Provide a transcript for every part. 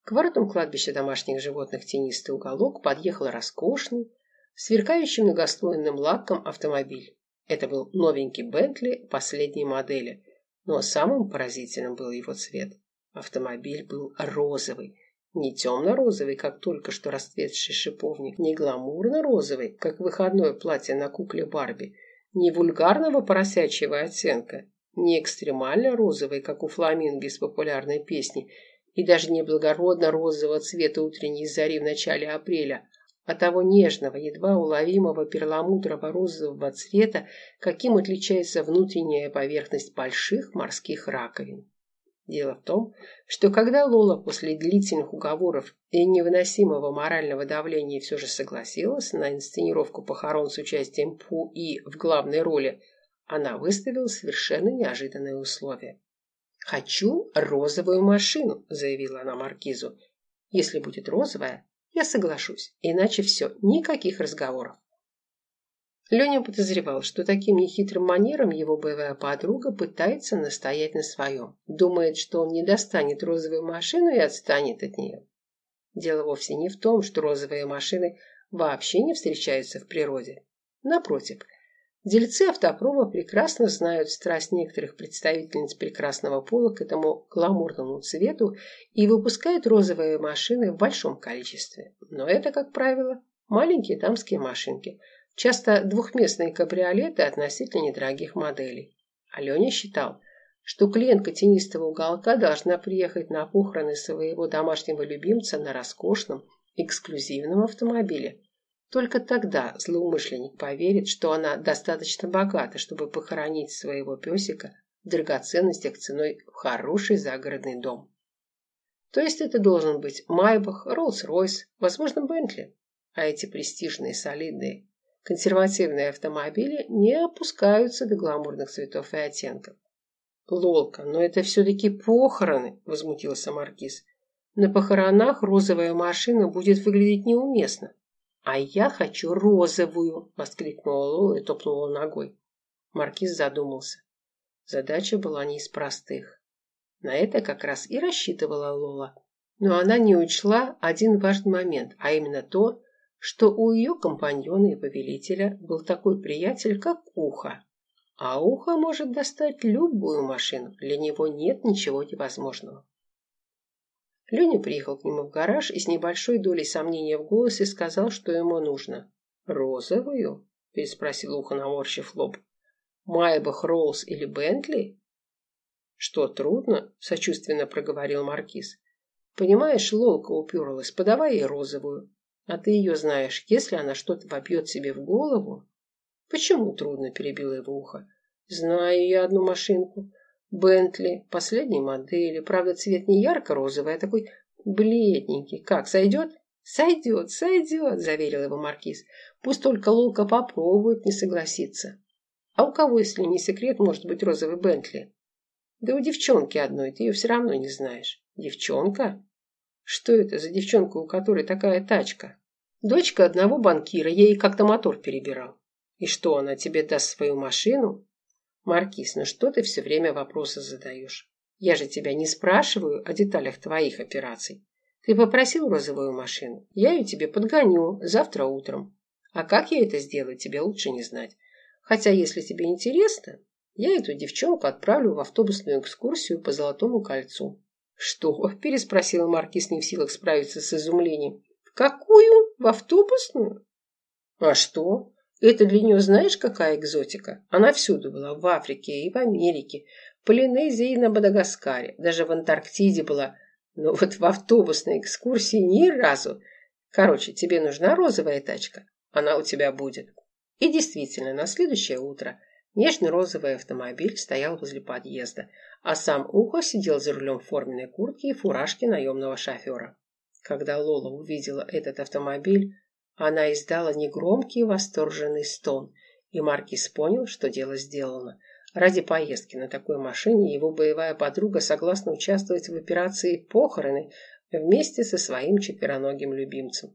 К воротам кладбища домашних животных «Тенистый уголок» подъехал роскошный, сверкающий многослойным лаком автомобиль. Это был новенький Бентли последней модели, но самым поразительным был его цвет. Автомобиль был розовый, не темно-розовый, как только что расцветший шиповник, не гламурно-розовый, как выходное платье на кукле Барби, не вульгарного поросячьего оттенка, не экстремально-розовый, как у фламинго из популярной песни, и даже не благородно-розового цвета утренней зари в начале апреля, а того нежного, едва уловимого перламутрово-розового цвета, каким отличается внутренняя поверхность больших морских раковин. Дело в том, что когда Лола после длительных уговоров и невыносимого морального давления все же согласилась на инсценировку похорон с участием Пу И в главной роли, она выставила совершенно неожиданные условия. «Хочу розовую машину», — заявила она маркизу. «Если будет розовая, я соглашусь, иначе все, никаких разговоров». Леня подозревал, что таким нехитрым манером его боевая подруга пытается настоять на своем. Думает, что он не достанет розовую машину и отстанет от нее. Дело вовсе не в том, что розовые машины вообще не встречаются в природе. Напротив, дельцы автопрома прекрасно знают страсть некоторых представительниц прекрасного пола к этому гламурному цвету и выпускают розовые машины в большом количестве. Но это, как правило, маленькие дамские машинки, часто двухместные кабриолеты относительно недорогих моделей. Аленя считал, что клиентка «Тенистого уголка» должна приехать на похороны своего домашнего любимца на роскошном, эксклюзивном автомобиле. Только тогда злоумышленник поверит, что она достаточно богата, чтобы похоронить своего песика в драгоценностях ценой в хороший загородный дом. То есть это должен быть Майбах, Роллс-Ройс, возможно, Бентли. А эти престижные, солидные, консервативные автомобили не опускаются до гламурных цветов и оттенков. «Лолка, но это все-таки похороны», – возмутился маркиз. «На похоронах розовая машина будет выглядеть неуместно». «А я хочу розовую!» – воскликнула Лола и топнула ногой. Маркиз задумался. Задача была не из простых. На это как раз и рассчитывала Лола. Но она не учла один важный момент, а именно то, что у ее компаньона и повелителя был такой приятель, как Ухо. А Ухо может достать любую машину, для него нет ничего невозможного. Леня приехал к нему в гараж и с небольшой долей сомнения в голосе сказал, что ему нужно. «Розовую?» – переспросил Ухо, наморщив лоб. «Майбах, Роллс или Бентли?» «Что, трудно?» – сочувственно проговорил маркиз. «Понимаешь, Лолка уперлась, подавай ей розовую. А ты ее знаешь, если она что-то вобьет себе в голову...» «Почему трудно?» – перебило его Ухо. «Знаю я одну машинку. Бентли, последней модели. Правда, цвет не ярко-розовый, а такой бледненький. Как, сойдет?» «Сойдет, сойдет», – заверил его маркиз. «Пусть только Лолка попробует не согласиться». «А у кого, если не секрет, может быть розовый Бентли?» «Да у девчонки одной, ты ее все равно не знаешь». «Девчонка? Что это за девчонка, у которой такая тачка?» «Дочка одного банкира, ей как-то мотор перебирал». «И что, она тебе даст свою машину?» «Маркиз, ну что ты все время вопросы задаешь? Я же тебя не спрашиваю о деталях твоих операций. Ты попросил розовую машину, я ее тебе подгоню завтра утром. А как я это сделаю, тебе лучше не знать. Хотя, если тебе интересно, я эту девчонку отправлю в автобусную экскурсию по Золотому кольцу». «Что?» – переспросил маркиз, не в силах справиться с изумлением. «В какую? В автобусную?» «А что? Это для нее знаешь, какая экзотика? Она всюду была, в Африке и в Америке, в Полинезии и на Мадагаскаре, даже в Антарктиде была, но вот в автобусной экскурсии ни разу. Короче, тебе нужна розовая тачка? Она у тебя будет». И действительно, на следующее утро нежный розовый автомобиль стоял возле подъезда, а сам Ухо сидел за рулем в форменной куртке и фуражке наемного шофера. Когда Лола увидела этот автомобиль, она издала негромкий восторженный стон, и маркиз понял, что дело сделано. Ради поездки на такой машине его боевая подруга согласна участвовать в операции «Похороны» вместе со своим четвероногим любимцем.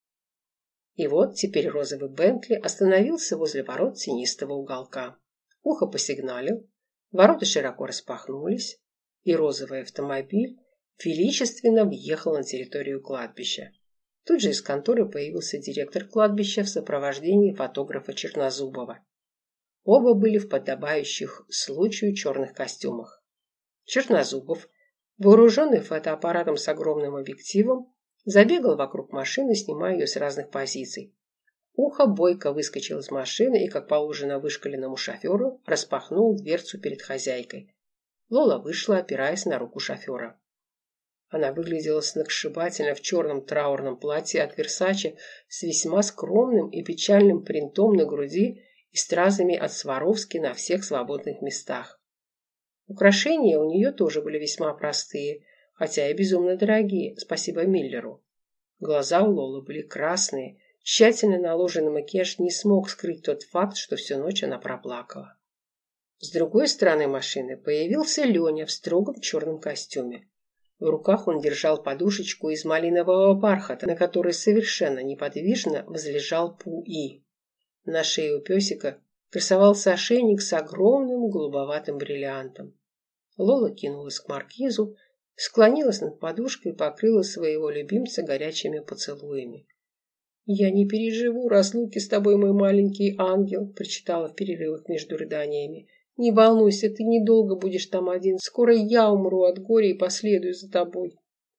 И вот теперь розовый Бентли остановился возле ворот Тенистого уголка. Ухо посигналил, ворота широко распахнулись, и розовый автомобиль, величественно въехал на территорию кладбища. Тут же из конторы появился директор кладбища в сопровождении фотографа Чернозубова. Оба были в подобающих случаю черных костюмах. Чернозубов, вооруженный фотоаппаратом с огромным объективом, забегал вокруг машины, снимая ее с разных позиций. Ухо бойко выскочил из машины и, как положено вышкаленному шоферу, распахнул дверцу перед хозяйкой. Лола вышла, опираясь на руку шофера. Она выглядела сногсшибательно в черном траурном платье от Версаче с весьма скромным и печальным принтом на груди и стразами от Сваровски на всех свободных местах. Украшения у нее тоже были весьма простые, хотя и безумно дорогие, спасибо Миллеру. Глаза у Лолы были красные, тщательно наложенный макияж не смог скрыть тот факт, что всю ночь она проплакала. С другой стороны машины появился Леня в строгом черном костюме. В руках он держал подушечку из малинового бархата, на которой совершенно неподвижно возлежал Пу-И. На шее у песика красовался ошейник с огромным голубоватым бриллиантом. Лола кинулась к маркизу, склонилась над подушкой и покрыла своего любимца горячими поцелуями. «Я не переживу разлуки с тобой, мой маленький ангел», – прочитала в перерывах между рыданиями. «Не волнуйся, ты недолго будешь там один. Скоро я умру от горя и последую за тобой».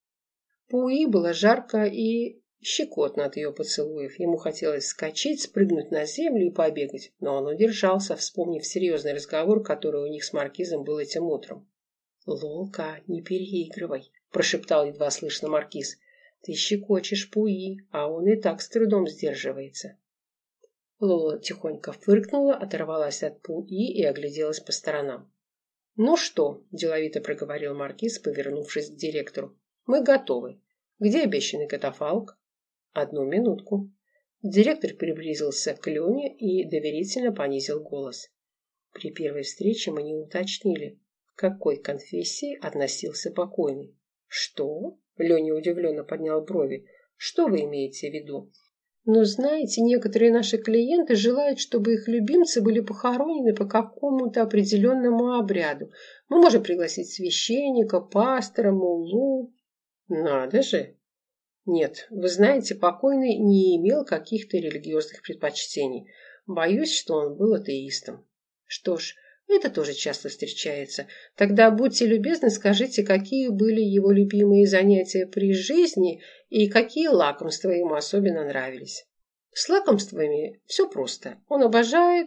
Пуи было жарко и щекотно от ее поцелуев. Ему хотелось вскочить, спрыгнуть на землю и побегать, но он удержался, вспомнив серьезный разговор, который у них с маркизом был этим утром. «Лолка, не переигрывай», – прошептал едва слышно маркиз. «Ты щекочешь Пуи, а он и так с трудом сдерживается». Лола тихонько фыркнула, оторвалась от Пуи и огляделась по сторонам. «Ну что?» – деловито проговорил маркиз, повернувшись к директору. «Мы готовы. Где обещанный катафалк?» «Одну минутку». Директор приблизился к Лене и доверительно понизил голос. «При первой встрече мы не уточнили, к какой конфессии относился покойный». «Что?» – Леня удивленно поднял брови. «Что вы имеете в виду?» «Ну, знаете, некоторые наши клиенты желают, чтобы их любимцы были похоронены по какому-то определенному обряду. Мы можем пригласить священника, пастора, муллу». «Надо же!» «Нет, вы знаете, покойный не имел каких-то религиозных предпочтений. Боюсь, что он был атеистом». «Что ж, это тоже часто встречается. Тогда будьте любезны, скажите, какие были его любимые занятия при жизни и какие лакомства ему особенно нравились». С лакомствами все просто. Он обожал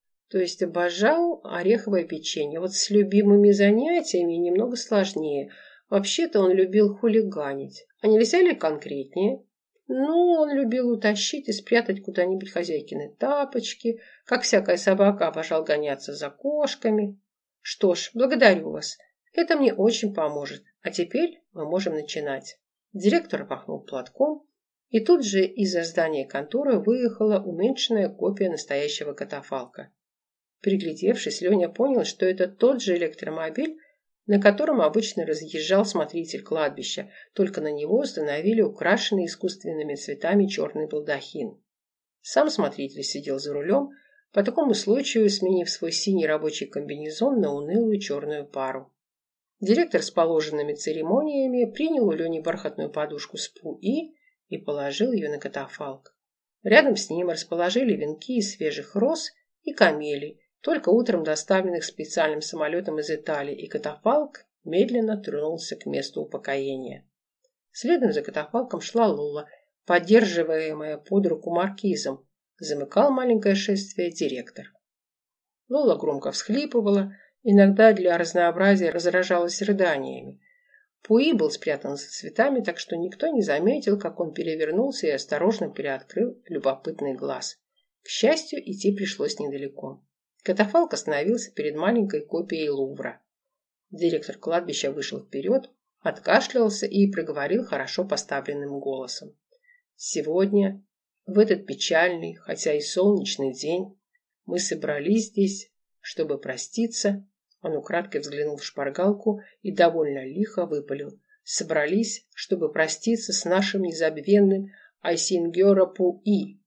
ореховое печенье. Вот с любимыми занятиями немного сложнее. Вообще-то он любил хулиганить. А нельзя ли конкретнее? Ну, он любил утащить и спрятать куда-нибудь хозяйкины тапочки, как всякая собака обожал гоняться за кошками. Что ж, благодарю вас. Это мне очень поможет. А теперь мы можем начинать. Директор пахнул платком, и тут же из-за здания конторы выехала уменьшенная копия настоящего катафалка. Приглядевшись, Леня понял, что это тот же электромобиль, на котором обычно разъезжал смотритель кладбища, только на него установили украшенный искусственными цветами черный балдахин. Сам смотритель сидел за рулем, по такому случаю сменив свой синий рабочий комбинезон на унылую черную пару. Директор с положенными церемониями принял у Лени бархатную подушку с Пуи и положил ее на катафалк. Рядом с ним расположили венки из свежих роз и камелий, только утром доставленных специальным самолетом из Италии, и катафалк медленно тронулся к месту упокоения. Следом за катафалком шла Лола, поддерживаемая под руку маркизом. Замыкал маленькое шествие директор. Лола громко всхлипывала, иногда для разнообразия разражалась рыданиями. Пуи был спрятан за цветами, так что никто не заметил, как он перевернулся и осторожно приоткрыл любопытный глаз. К счастью, идти пришлось недалеко. Катафалк остановился перед маленькой копией Лувра. Директор кладбища вышел вперед, откашлялся и проговорил хорошо поставленным голосом. «Сегодня, в этот печальный, хотя и солнечный день, мы собрались здесь, чтобы проститься». Он украдкой взглянул в шпаргалку и довольно лихо выпалил. «Собрались, чтобы проститься с нашим незабвенным Айсингера Пуи.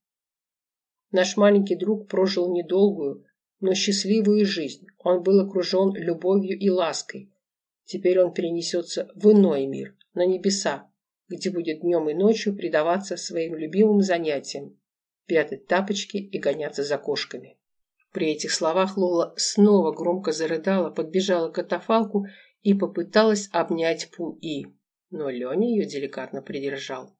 Наш маленький друг прожил недолгую, но счастливую жизнь. Он был окружен любовью и лаской. Теперь он перенесется в иной мир, на небеса, где будет днем и ночью предаваться своим любимым занятиям, прятать тапочки и гоняться за кошками. При этих словах Лола снова громко зарыдала, подбежала к катафалку и попыталась обнять Пу-И, но Леня ее деликатно придержал.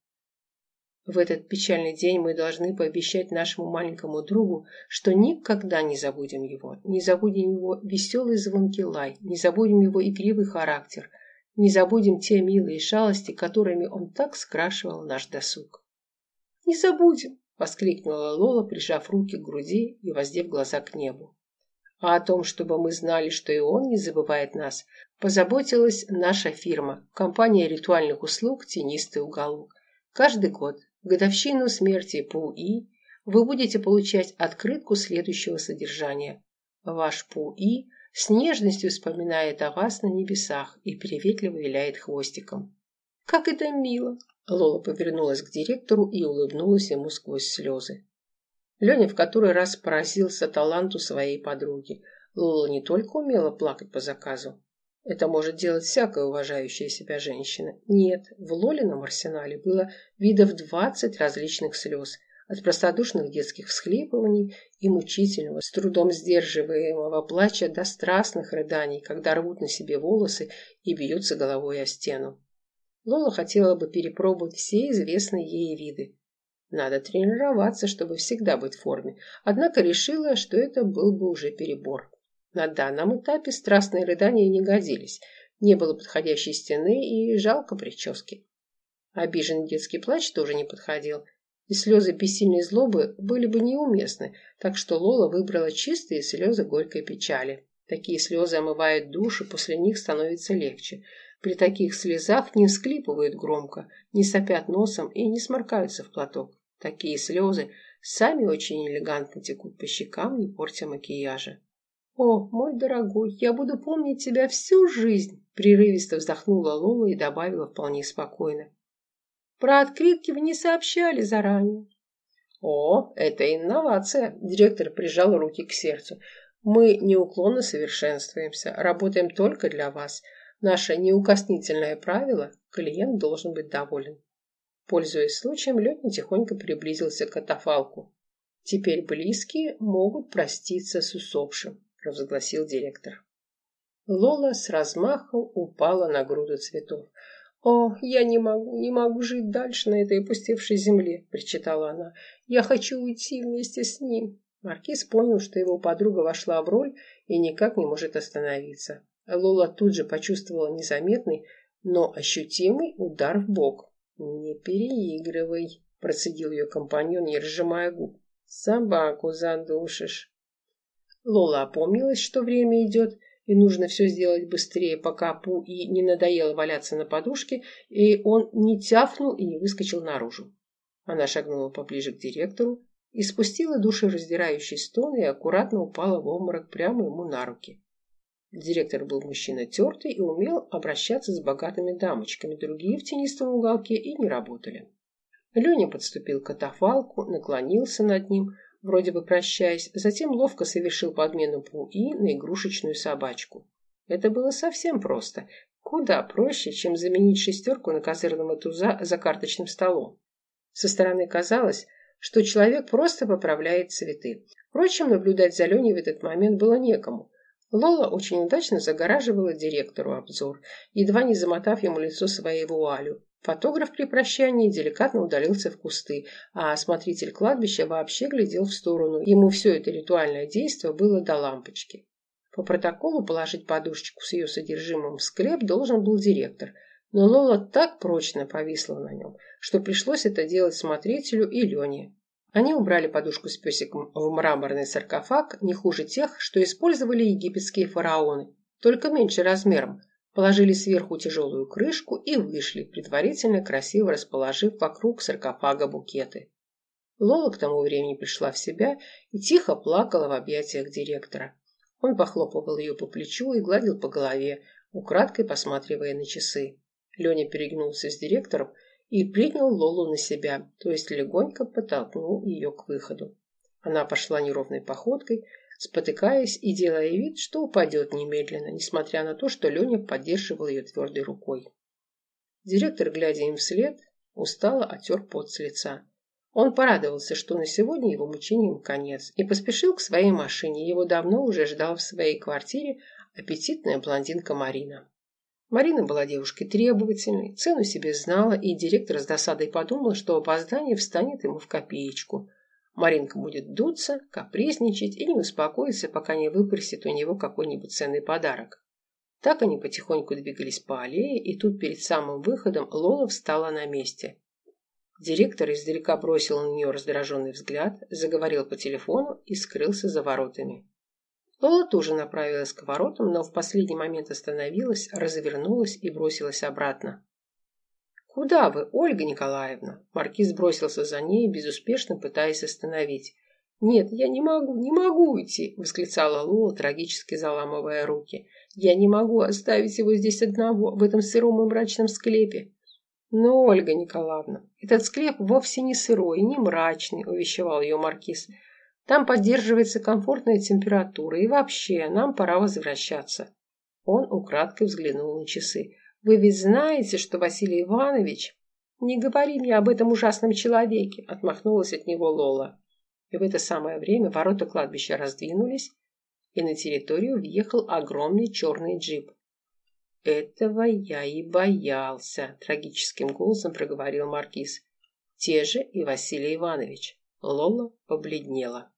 В этот печальный день мы должны пообещать нашему маленькому другу, что никогда не забудем его, не забудем его веселый звонкий лай, не забудем его игривый характер, не забудем те милые шалости, которыми он так скрашивал наш досуг. «Не забудем!» — воскликнула Лола, прижав руки к груди и воздев глаза к небу. А о том, чтобы мы знали, что и он не забывает нас, позаботилась наша фирма, компания ритуальных услуг «Тенистый уголок». Каждый год, в годовщину смерти Пу-И, вы будете получать открытку следующего содержания. Ваш Пу-И с нежностью вспоминает о вас на небесах и приветливо виляет хвостиком. «Как это мило!» Лола повернулась к директору и улыбнулась ему сквозь слезы. Леня в который раз поразился таланту своей подруги. Лола не только умела плакать по заказу. Это может делать всякая уважающая себя женщина. Нет, в Лолином арсенале было видов 20 различных слез, от простодушных детских всхлипываний и мучительного, с трудом сдерживаемого плача до страстных рыданий, когда рвут на себе волосы и бьются головой о стену. Лола хотела бы перепробовать все известные ей виды. Надо тренироваться, чтобы всегда быть в форме, однако решила, что это был бы уже перебор. На данном этапе страстные рыдания не годились, не было подходящей стены и жалко прически. Обиженный детский плач тоже не подходил, и слезы бессильной злобы были бы неуместны, так что Лола выбрала чистые слезы горькой печали. Такие слезы омывают душу, после них становится легче. При таких слезах не всхлипывают громко, не сопят носом и не сморкаются в платок. Такие слезы сами очень элегантно текут по щекам, не портя макияжа. «О, мой дорогой, я буду помнить тебя всю жизнь!» Прерывисто вздохнула Лола и добавила вполне спокойно. «Про открытки вы не сообщали заранее». «О, это инновация!» Директор прижал руки к сердцу. «Мы неуклонно совершенствуемся, работаем только для вас. Наше неукоснительное правило – клиент должен быть доволен». Пользуясь случаем, Леня тихонько приблизился к катафалку. «Теперь близкие могут проститься с усопшим», – провозгласил директор. Лола с размахом упала на груду цветов. «О, я не могу жить дальше на этой опустевшей земле», – причитала она. «Я хочу уйти вместе с ним». Маркиз понял, что его подруга вошла в роль и никак не может остановиться. Лола тут же почувствовала незаметный, но ощутимый удар в бок. «Не переигрывай», – процедил ее компаньон, не разжимая губ. «Собаку задушишь». Лола опомнилась, что время идет, и нужно все сделать быстрее, пока Пу-И не надоело валяться на подушке, и он не тяфнул и не выскочил наружу. Она шагнула поближе к директору и спустила душераздирающий стон и аккуратно упала в обморок прямо ему на руки. Директор был мужчина тертый и умел обращаться с богатыми дамочками, другие в тенистом уголке и не работали. Леня подступил к катафалку, наклонился над ним, вроде бы прощаясь, затем ловко совершил подмену Пу-И на игрушечную собачку. Это было совсем просто, куда проще, чем заменить шестерку на козырного туза за карточным столом. Со стороны казалось, что человек просто поправляет цветы. Впрочем, наблюдать за Леней в этот момент было некому. Лола очень удачно загораживала директору обзор, едва не замотав ему лицо своей вуалью. Фотограф при прощании деликатно удалился в кусты, а смотритель кладбища вообще глядел в сторону. Ему все это ритуальное действо было до лампочки. По протоколу положить подушечку с ее содержимым в склеп должен был директор, но Лола так прочно повисла на нем, что пришлось это делать смотрителю и Лене. Они убрали подушку с песиком в мраморный саркофаг, не хуже тех, что использовали египетские фараоны, только меньше размером, положили сверху тяжелую крышку и вышли, предварительно красиво расположив вокруг саркофага букеты. Лола к тому времени пришла в себя и тихо плакала в объятиях директора. Он похлопывал ее по плечу и гладил по голове, украдкой посматривая на часы. Леня перегнулся с директором и принял Лолу на себя, то есть легонько подтолкнул ее к выходу. Она пошла неровной походкой, спотыкаясь и делая вид, что упадет немедленно, несмотря на то, что Леня поддерживал ее твердой рукой. Директор, глядя им вслед, устало отер пот с лица. Он порадовался, что на сегодня его мучениям конец, и поспешил к своей машине. Его давно уже ждала в своей квартире аппетитная блондинка Марина. Марина была девушкой требовательной, цену себе знала, и директор с досадой подумал, что опоздание встанет ему в копеечку. Маринка будет дуться, капризничать и не успокоится, пока не выпросит у него какой-нибудь ценный подарок. Так они потихоньку двигались по аллее, и тут перед самым выходом Лола встала на месте. Директор издалека бросил на нее раздраженный взгляд, заговорил по телефону и скрылся за воротами. Лола тоже направилась к воротам, но в последний момент остановилась, развернулась и бросилась обратно. «Куда вы, Ольга Николаевна?» Маркиз бросился за ней, безуспешно пытаясь остановить. «Нет, я не могу уйти!» – восклицала Лола, трагически заламывая руки. «Я не могу оставить его здесь одного, в этом сыром и мрачном склепе!» «Но, Ольга Николаевна, этот склеп вовсе не сырой, не мрачный», – увещевал ее Маркиз. «Там поддерживается комфортная температура, и вообще, нам пора возвращаться». Он украдкой взглянул на часы. «Вы ведь знаете, что Василий Иванович...» «Не говори мне об этом ужасном человеке», — отмахнулась от него Лола. И в это самое время ворота кладбища раздвинулись, и на территорию въехал огромный черный джип. «Этого я и боялся», — трагическим голосом проговорил Маркиз. «Те же и Василий Иванович». Лола побледнела.